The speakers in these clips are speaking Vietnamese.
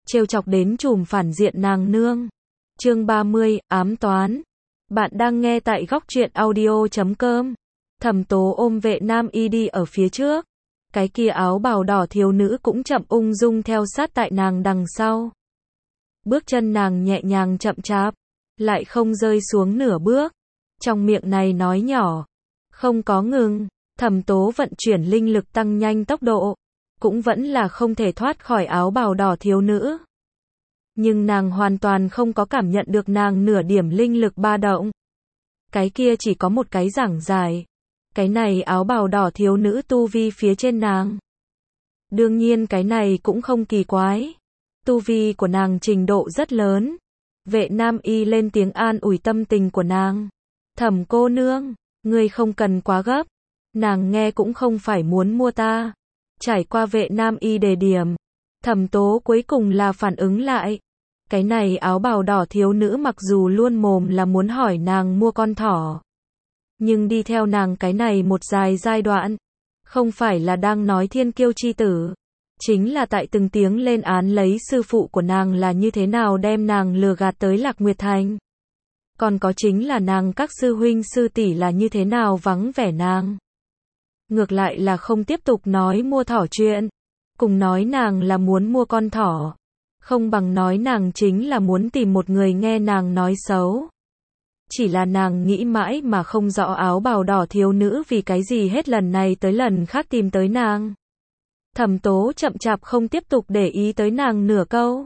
trêu chọc đến trùm phản diện nàng nương. Chương 30, ám toán. Bạn đang nghe tại góc truyện audio.com. Thẩm Tố ôm Vệ Nam Y đi ở phía trước. Cái kia áo bào đỏ thiếu nữ cũng chậm ung dung theo sát tại nàng đằng sau. Bước chân nàng nhẹ nhàng chậm chạp, lại không rơi xuống nửa bước. Trong miệng này nói nhỏ, không có ngừng. Thẩm Tố vận chuyển linh lực tăng nhanh tốc độ, cũng vẫn là không thể thoát khỏi áo bào đỏ thiếu nữ. Nhưng nàng hoàn toàn không có cảm nhận được nàng nửa điểm linh lực ba động. Cái kia chỉ có một cái giảng giải. Cái này áo bào đỏ thiếu nữ tu vi phía trên nàng. Đương nhiên cái này cũng không kỳ quái. Tu vi của nàng trình độ rất lớn. Vệ Nam Y lên tiếng an ủi tâm tình của nàng. Thẩm cô nương, ngươi không cần quá gấp. Nàng nghe cũng không phải muốn mua ta. Trải qua Vệ Nam Y đề điểm, Thẩm Tố cuối cùng là phản ứng lại. Cái này áo bào đỏ thiếu nữ mặc dù luôn mồm là muốn hỏi nàng mua con thỏ, nhưng đi theo nàng cái này một dài giai đoạn, không phải là đang nói thiên kiêu chi tử, chính là tại từng tiếng lên án lấy sư phụ của nàng là như thế nào đem nàng lừa gạt tới Lạc Nguyệt Thành. Còn có chính là nàng các sư huynh sư tỷ là như thế nào vắng vẻ nàng. Ngược lại là không tiếp tục nói mua thỏ chuyện, cùng nói nàng là muốn mua con thỏ, không bằng nói nàng chính là muốn tìm một người nghe nàng nói xấu. Chỉ là nàng nghĩ mãi mà không rõ áo bào đỏ thiếu nữ vì cái gì hết lần này tới lần khác tìm tới nàng. Thẩm Tố chậm chạp không tiếp tục để ý tới nàng nửa câu.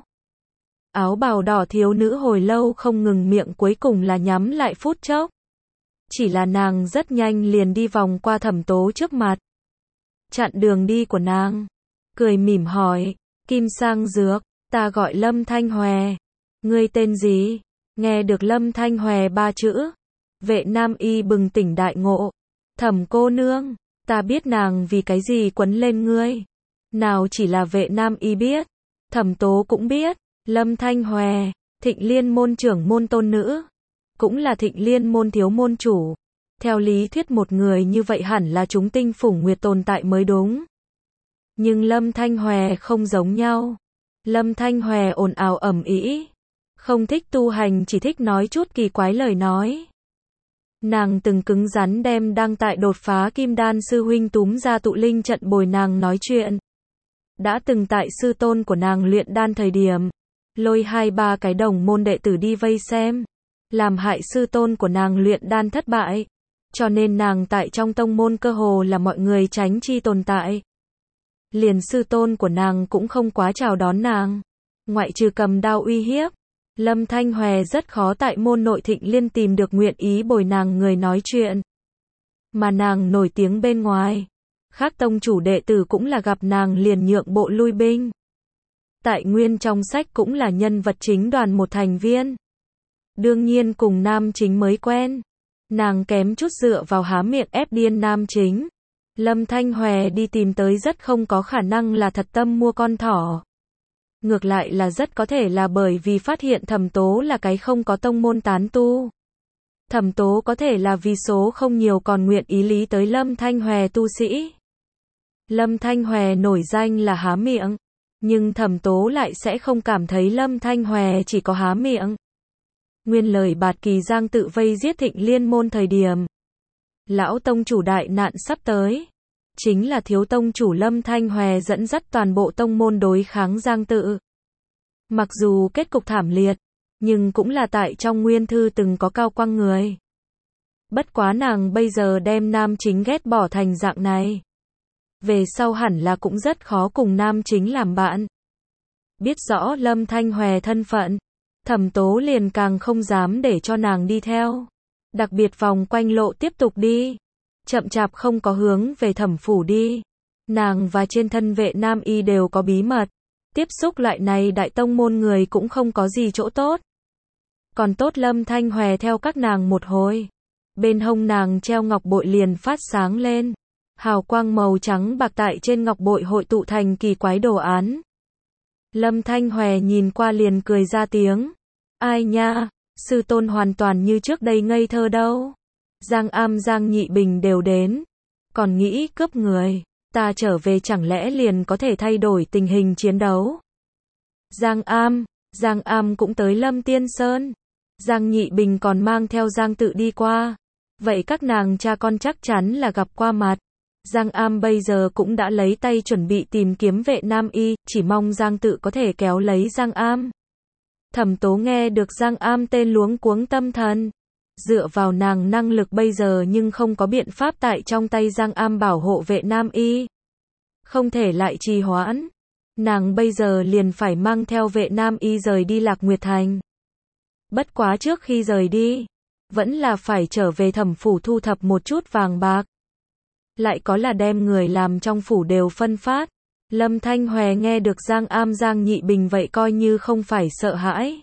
Áo bào đỏ thiếu nữ hồi lâu không ngừng miệng cuối cùng là nhắm lại phút chốc. Chỉ là nàng rất nhanh liền đi vòng qua Thẩm Tố trước mặt, chặn đường đi của nàng, cười mỉm hỏi, Kim Sang Dược, ta gọi Lâm Thanh Hòe. Ngươi tên gì? Nghe được Lâm Thanh Hòe ba chữ, Vệ Nam Y bừng tỉnh đại ngộ. Thẩm cô nương, ta biết nàng vì cái gì quấn lên ngươi. Nào chỉ là Vệ Nam Y biết, Thẩm Tố cũng biết. Lâm Thanh Hòe, Thịnh Liên môn trưởng môn tôn nữ, cũng là Thịnh Liên môn thiếu môn chủ. Theo lý thuyết một người như vậy hẳn là chúng tinh phủng nguyệt tồn tại mới đúng. Nhưng Lâm Thanh Hòe không giống nhau. Lâm Thanh Hòe ồn ào ầm ĩ, không thích tu hành, chỉ thích nói chút kỳ quái lời nói. Nàng từng cứng rắn đem đang tại đột phá kim đan sư huynh túm ra tụ linh trận bồi nàng nói chuyện. Đã từng tại sư tôn của nàng luyện đan thời điểm, lôi 2-3 cái đồng môn đệ tử đi vây xem, làm hại sư tôn của nàng luyện đan thất bại. Cho nên nàng tại trong tông môn cơ hồ là mọi người tránh chi tồn tại. Liền sư tôn của nàng cũng không quá chào đón nàng, ngoại trừ cầm đao uy hiếp. Lâm Thanh Hòe rất khó tại môn nội Thịnh Liên tìm được nguyện ý bồi nàng người nói chuyện. Mà nàng nổi tiếng bên ngoài, khác tông chủ đệ tử cũng là gặp nàng liền nhượng bộ lui binh. Tại nguyên trong sách cũng là nhân vật chính đoàn một thành viên. Đương nhiên cùng nam chính mới quen, nàng kém chút dựa vào há miệng ép điên nam chính. Lâm Thanh Hòe đi tìm tới rất không có khả năng là thật tâm mua con thỏ. Ngược lại là rất có thể là bởi vì phát hiện Thẩm Tố là cái không có tông môn tán tu. Thẩm Tố có thể là vì số không nhiều còn nguyện ý lý tới Lâm Thanh Hòe tu sĩ. Lâm Thanh Hòe nổi danh là há miệng, nhưng Thẩm Tố lại sẽ không cảm thấy Lâm Thanh Hòe chỉ có há miệng. Nguyên lời Bạt Kỳ Giang tự vây giết Thịnh Liên môn thời điểm, lão tông chủ đại nạn sắp tới, chính là thiếu tông chủ Lâm Thanh Hòe dẫn dắt toàn bộ tông môn đối kháng Giang tự. Mặc dù kết cục thảm liệt, nhưng cũng là tại trong nguyên thư từng có cao quang người. Bất quá nàng bây giờ đem nam chính ghét bỏ thành dạng này, về sau hẳn là cũng rất khó cùng nam chính làm bạn. Biết rõ Lâm Thanh Hòe thân phận, Thẩm Tố liền càng không dám để cho nàng đi theo. Đặc biệt vòng quanh lộ tiếp tục đi, chậm chạp không có hướng về Thẩm phủ đi. Nàng và trên thân Vệ Nam Y đều có bí mật, tiếp xúc loại này đại tông môn người cũng không có gì chỗ tốt. Còn tốt Lâm Thanh Hòe theo các nàng một hồi, bên hông nàng treo ngọc bội liền phát sáng lên, hào quang màu trắng bạc tại trên ngọc bội hội tụ thành kỳ quái đồ án. Lâm Thanh Hòe nhìn qua liền cười ra tiếng, ai nha, sư tôn hoàn toàn như trước đây ngây thơ đâu. Giang Am Giang Nhị Bình đều đến, còn nghĩ cướp người, ta trở về chẳng lẽ liền có thể thay đổi tình hình chiến đấu. Giang Am cũng tới Lâm Tiên Sơn. Giang Nhị Bình còn mang theo Giang Tự đi qua. Vậy các nàng cha con chắc chắn là gặp qua mặt. Giang Am bây giờ cũng đã lấy tay chuẩn bị tìm kiếm Vệ Nam Y, chỉ mong Giang Tự có thể kéo lấy Giang Am. Thẩm Tố nghe được Giang Am tên luống cuống tâm thần. Dựa vào nàng năng lực bây giờ nhưng không có biện pháp tại trong tay Giang Am bảo hộ Vệ Nam Y. Không thể lại trì hoãn. Nàng bây giờ liền phải mang theo Vệ Nam Y rời đi Lạc Nguyệt Thành. Bất quá trước khi rời đi, vẫn là phải trở về Thẩm phủ thu thập một chút vàng bạc. Lại có là đem người làm trong phủ đều phân phát. Lâm Thanh Hòe nghe được Giang Am Giang Nhị Bình vậy coi như không phải sợ hãi,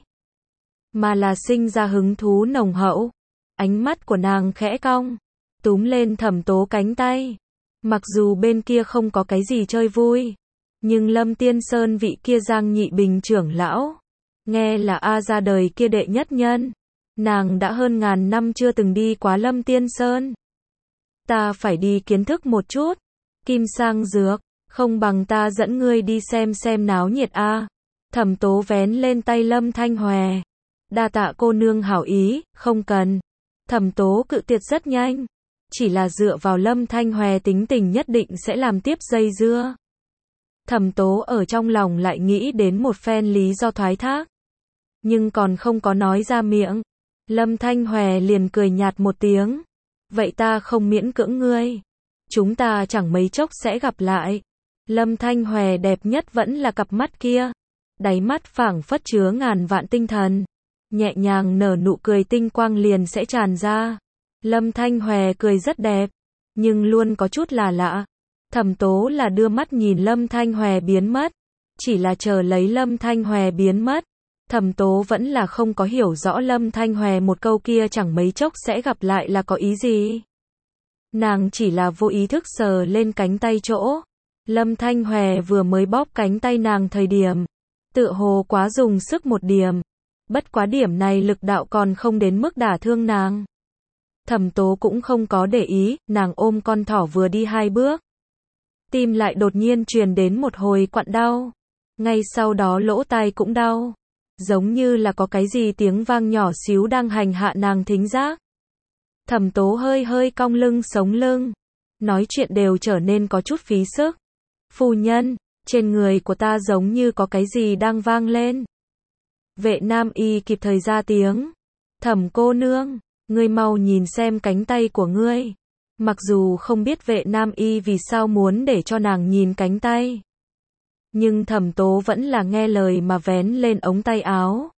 mà là sinh ra hứng thú nồng hậu. Ánh mắt của nàng khẽ cong, túm lên Thẩm Tố cánh tay. Mặc dù bên kia không có cái gì chơi vui, nhưng Lâm Tiên Sơn vị kia Giang Nhị Bình trưởng lão, nghe là A ra đời kia đệ nhất nhân. Nàng đã hơn ngàn năm chưa từng đi quá Lâm Tiên Sơn. Ta phải đi kiến thức một chút. Kim sang dược, không bằng ta dẫn ngươi đi xem náo nhiệt a. Thẩm Tố vén lên tay Lâm Thanh Hòe. Đa tạ cô nương hảo ý, không cần. Thẩm Tố cự tuyệt rất nhanh. Chỉ là dựa vào Lâm Thanh Hòe tính tình nhất định sẽ làm tiếp dây dưa. Thẩm Tố ở trong lòng lại nghĩ đến một phen lý do thoái thác, nhưng còn không có nói ra miệng. Lâm Thanh Hòe liền cười nhạt một tiếng. Vậy ta không miễn cưỡng ngươi. Chúng ta chẳng mấy chốc sẽ gặp lại. Lâm Thanh Hòe đẹp nhất vẫn là cặp mắt kia. Đáy mắt phảng phất chứa ngàn vạn tinh thần. Nhẹ nhàng nở nụ cười tinh quang liền sẽ tràn ra. Lâm Thanh Hòe cười rất đẹp, nhưng luôn có chút là lạ. Thẩm Tố là đưa mắt nhìn Lâm Thanh Hòe biến mất. Chỉ là chờ lấy Lâm Thanh Hòe biến mất. Thẩm Tố vẫn là không có hiểu rõ Lâm Thanh Hòe một câu kia chẳng mấy chốc sẽ gặp lại là có ý gì. Nàng chỉ là vô ý thức sờ lên cánh tay chỗ. Lâm Thanh Hòe vừa mới bóp cánh tay nàng thời điểm, tựa hồ quá dùng sức một điểm. Bất quá điểm này lực đạo còn không đến mức đả thương nàng. Thẩm Tố cũng không có để ý, nàng ôm con thỏ vừa đi 2 bước. Tim lại đột nhiên truyền đến một hồi quặn đau. Ngay sau đó lỗ tai cũng đau. Giống như là có cái gì tiếng vang nhỏ xíu đang hành hạ nàng thính giác. Thẩm Tố hơi cong lưng sống lưng. Nói chuyện đều trở nên có chút phí sức. Phu nhân, trên người của ta giống như có cái gì đang vang lên. Vệ Nam Y kịp thời ra tiếng. Thẩm cô nương, ngươi mau nhìn xem cánh tay của ngươi. Mặc dù không biết Vệ Nam Y vì sao muốn để cho nàng nhìn cánh tay, nhưng Thẩm Tố vẫn là nghe lời mà vén lên ống tay áo.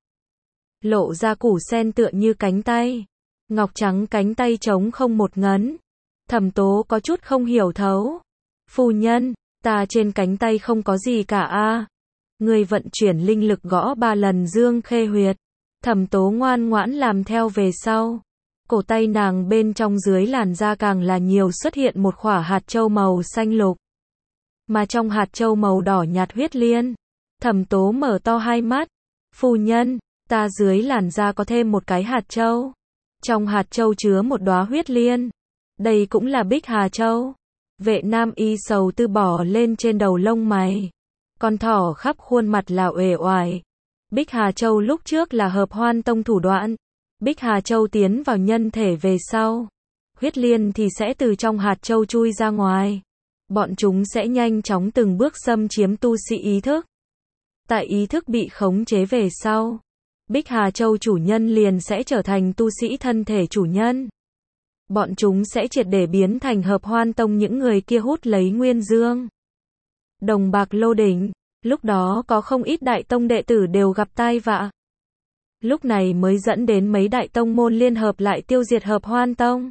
Lộ ra củ sen tựa như cánh tay. Ngọc trắng cánh tay trống không một ngấn. Thẩm Tố có chút không hiểu thấu. Phu nhân, ta trên cánh tay không có gì cả a. Người vận chuyển linh lực gõ 3 lần Dương Khê huyệt. Thẩm Tố ngoan ngoãn làm theo về sau. Cổ tay nàng bên trong dưới làn da càng là nhiều xuất hiện một khỏa hạt châu màu xanh lục. Mà trong hạt châu màu đỏ nhạt huyết liên. Thẩm Tố mở to hai mắt. Phu nhân, ta dưới làn da có thêm một cái hạt châu. Trong hạt châu chứa một đóa huyết liên. Đây cũng là Bích Hà Châu. Vệ Nam Y sầu tư bỏ lên trên đầu lông mày. Con thỏ khắp khuôn mặt là uể oải. Bích Hà Châu lúc trước là Hợp Hoan Tông thủ đoạn. Bích Hà Châu tiến vào nhân thể về sau, huyết liên thì sẽ từ trong hạt châu chui ra ngoài. Bọn chúng sẽ nhanh chóng từng bước xâm chiếm tu sĩ ý thức. Tại ý thức bị khống chế về sau, Bích Hà Châu chủ nhân liền sẽ trở thành tu sĩ thân thể chủ nhân. Bọn chúng sẽ triệt để biến thành Hợp Hoan Tông những người kia hút lấy nguyên dương. Đồng bạc lô đỉnh, lúc đó có không ít đại tông đệ tử đều gặp tai vạ. Lúc này mới dẫn đến mấy đại tông môn liên hợp lại tiêu diệt Hợp Hoan Tông.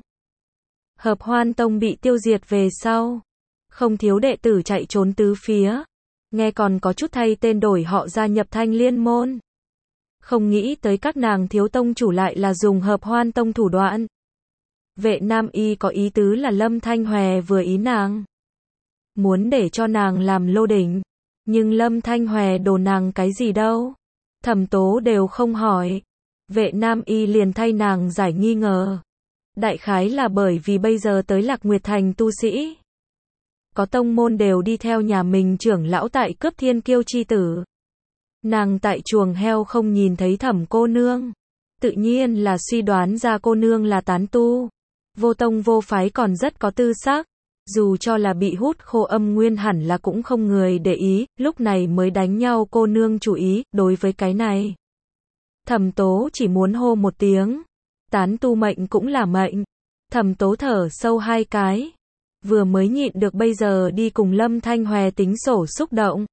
Hợp Hoan Tông bị tiêu diệt về sau, không thiếu đệ tử chạy trốn tứ phía. Nghe còn có chút thay tên đổi họ gia nhập Thanh Liên môn. Không nghĩ tới các nàng thiếu tông chủ lại là dùng Hợp Hoan Tông thủ đoạn. Vệ Nam Y có ý tứ là Lâm Thanh Hòe vừa ý nàng, muốn để cho nàng làm lô đỉnh. Nhưng Lâm Thanh Hòe đồ nàng cái gì đâu. Thẩm Tố đều không hỏi. Vệ Nam Y liền thay nàng giải nghi ngờ. Đại khái là bởi vì bây giờ tới Lạc Nguyệt Thành tu sĩ, có tông môn đều đi theo nhà mình trưởng lão tại cướp thiên kiêu chi tử. Nàng tại chuồng heo không nhìn thấy Thẩm cô nương. Tự nhiên là suy đoán ra cô nương là tán tu. Vô tông vô phái còn rất có tư sắc. Dù cho là bị hút khô âm nguyên hẳn là cũng không người để ý, lúc này mới đánh nhau cô nương chú ý, đối với cái này. Thẩm Tố chỉ muốn hô một tiếng. Tán tu mệnh cũng là mệnh. Thẩm Tố thở sâu 2 cái. Vừa mới nhịn được bây giờ đi cùng Lâm Thanh Hòe tính sổ xúc động.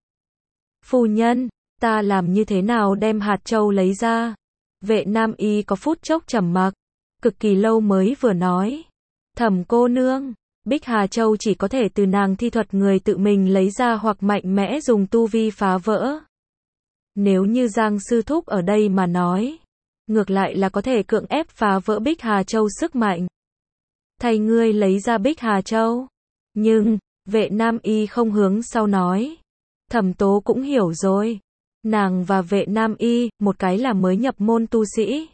Phu nhân, ta làm như thế nào đem hạt châu lấy ra? Vệ nam y có phút chốc trầm mặc, cực kỳ lâu mới vừa nói. Thẩm cô nương, Bích Hà Châu chỉ có thể từ nàng thi thuật người tự mình lấy ra hoặc mạnh mẽ dùng tu vi phá vỡ. Nếu như Giang sư thúc ở đây mà nói, ngược lại là có thể cưỡng ép phá vỡ Bích Hà Châu sức mạnh. Thay ngươi lấy ra Bích Hà Châu. Nhưng, vệ nam y không hướng sau nói. Thẩm Tố cũng hiểu rồi. Nàng và vệ nam y, một cái là mới nhập môn tu sĩ.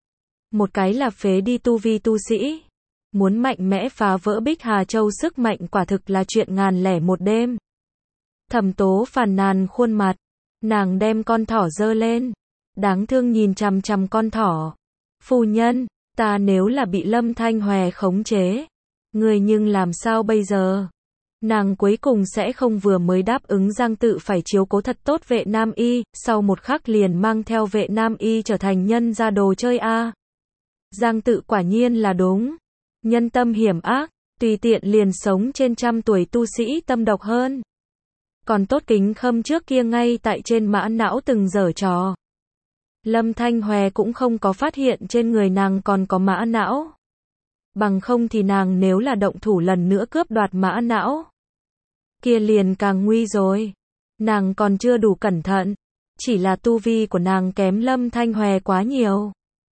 Một cái là phế đi tu vi tu sĩ. Muốn mạnh mẽ phá vỡ Bích Hà Châu sức mạnh quả thực là chuyện ngàn lẻ một đêm. Thẩm Tố phàn nàn khuôn mặt. Nàng đem con thỏ giơ lên. Đáng thương nhìn chằm chằm con thỏ. Phu nhân, ta nếu là bị Lâm Thanh Hòe khống chế. Người nhưng làm sao bây giờ? Nàng cuối cùng sẽ không vừa mới đáp ứng Giang Tự phải chiếu cố thật tốt vệ nam y, sau một khắc liền mang theo vệ nam y trở thành nhân gia đồ chơi a. Giang Tự quả nhiên là đúng. Nhân tâm hiểm ác, tùy tiện liền sống trên 100 tuổi tu sĩ tâm độc hơn. Còn tốt Kính Khâm trước kia ngay tại trên mã não từng giở trò. Lâm Thanh Hòe cũng không có phát hiện trên người nàng còn có mã não. Bằng không thì nàng nếu là động thủ lần nữa cướp đoạt mã não, kia liền càng nguy rồi. Nàng còn chưa đủ cẩn thận. Chỉ là tu vi của nàng kém Lâm Thanh Hòe quá nhiều.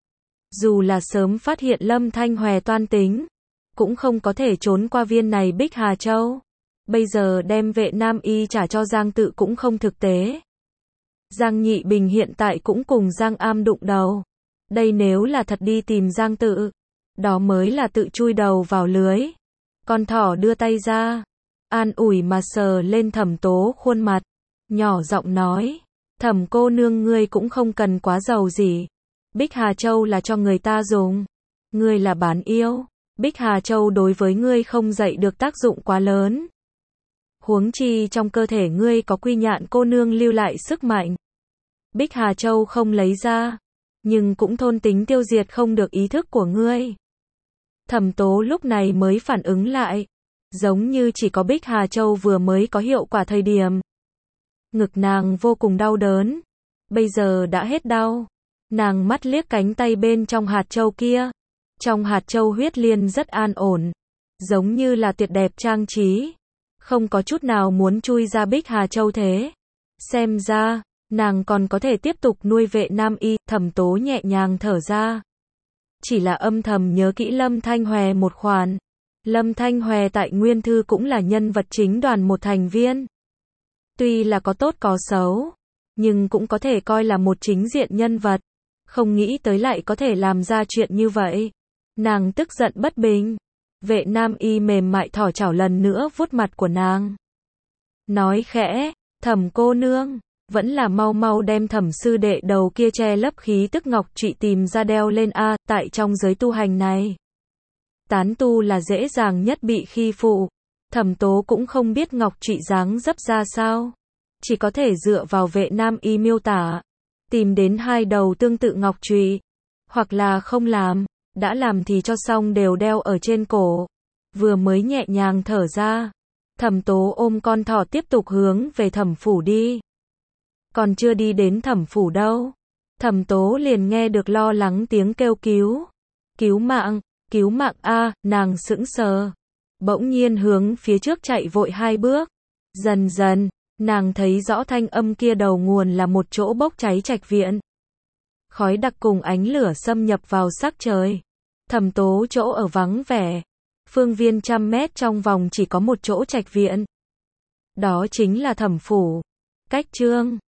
Dù là sớm phát hiện Lâm Thanh Hòe toan tính, cũng không có thể trốn qua viên này Bích Hà Châu. Bây giờ đem vệ nam y trả cho Giang Tự cũng không thực tế. Giang Nhị Bình hiện tại cũng cùng Giang Am đụng đầu. Đây nếu là thật đi tìm Giang Tự, đó mới là tự chui đầu vào lưới. Con thỏ đưa tay ra, an ủi mà sờ lên Thẩm Tố khuôn mặt, nhỏ giọng nói, Thẩm cô nương ngươi cũng không cần quá giàu gì. Bích Hà Châu là cho người ta dùng. Ngươi là bán yêu. Bích Hà Châu đối với ngươi không dậy được tác dụng quá lớn. Huống chi trong cơ thể ngươi có Quy Nhạn cô nương lưu lại sức mạnh. Bích Hà Châu không lấy ra, nhưng cũng thôn tính tiêu diệt không được ý thức của ngươi. Thẩm Tố lúc này mới phản ứng lại, giống như chỉ có Bích Hà Châu vừa mới có hiệu quả thời điểm. Ngực nàng vô cùng đau đớn, bây giờ đã hết đau. Nàng mắt liếc cánh tay bên trong hạt châu kia. Trong hạt châu huyết liên rất an ổn, giống như là tuyệt đẹp trang trí. Không có chút nào muốn chui ra Bích Hà Châu thế. Xem ra, nàng còn có thể tiếp tục nuôi vệ nam y. Thẩm Tố nhẹ nhàng thở ra. Chỉ là âm thầm nhớ kỹ Lâm Thanh Hòe một khoản. Lâm Thanh Hòe tại Nguyên Thư cũng là nhân vật chính đoàn một thành viên. Tuy là có tốt có xấu, nhưng cũng có thể coi là một chính diện nhân vật. Không nghĩ tới lại có thể làm ra chuyện như vậy. Nàng tức giận bất bình. Vệ nam y mềm mại thỏ chảo lần nữa vuốt mặt của nàng. Nói khẽ, Thẩm cô nương, vẫn là mau mau đem Thẩm sư đệ đầu kia che lấp khí tức ngọc trụy tìm ra đeo lên a. Tại trong giới tu hành này, tán tu là dễ dàng nhất bị khi phụ. Thẩm Tố cũng không biết ngọc trụy dáng dấp ra sao, chỉ có thể dựa vào vệ nam y miêu tả, tìm đến 2 đầu tương tự ngọc trụy, hoặc là không làm, đã làm thì cho xong đều đeo ở trên cổ. Vừa mới nhẹ nhàng thở ra, Thẩm Tố ôm con thỏ tiếp tục hướng về Thẩm phủ đi. Còn chưa đi đến Thẩm phủ đâu, Thẩm Tố liền nghe được lo lắng tiếng kêu cứu. Cứu mạng a. Nàng sững sờ, bỗng nhiên hướng phía trước chạy vội 2 bước. Dần dần, nàng thấy rõ thanh âm kia đầu nguồn là một chỗ bốc cháy trạch viện. Khói đặc cùng ánh lửa xâm nhập vào sắc trời. Thẩm Tố chỗ ở vắng vẻ. Phương viên 100 mét trong vòng chỉ có một chỗ trạch viện. Đó chính là Thẩm phủ. Cách chương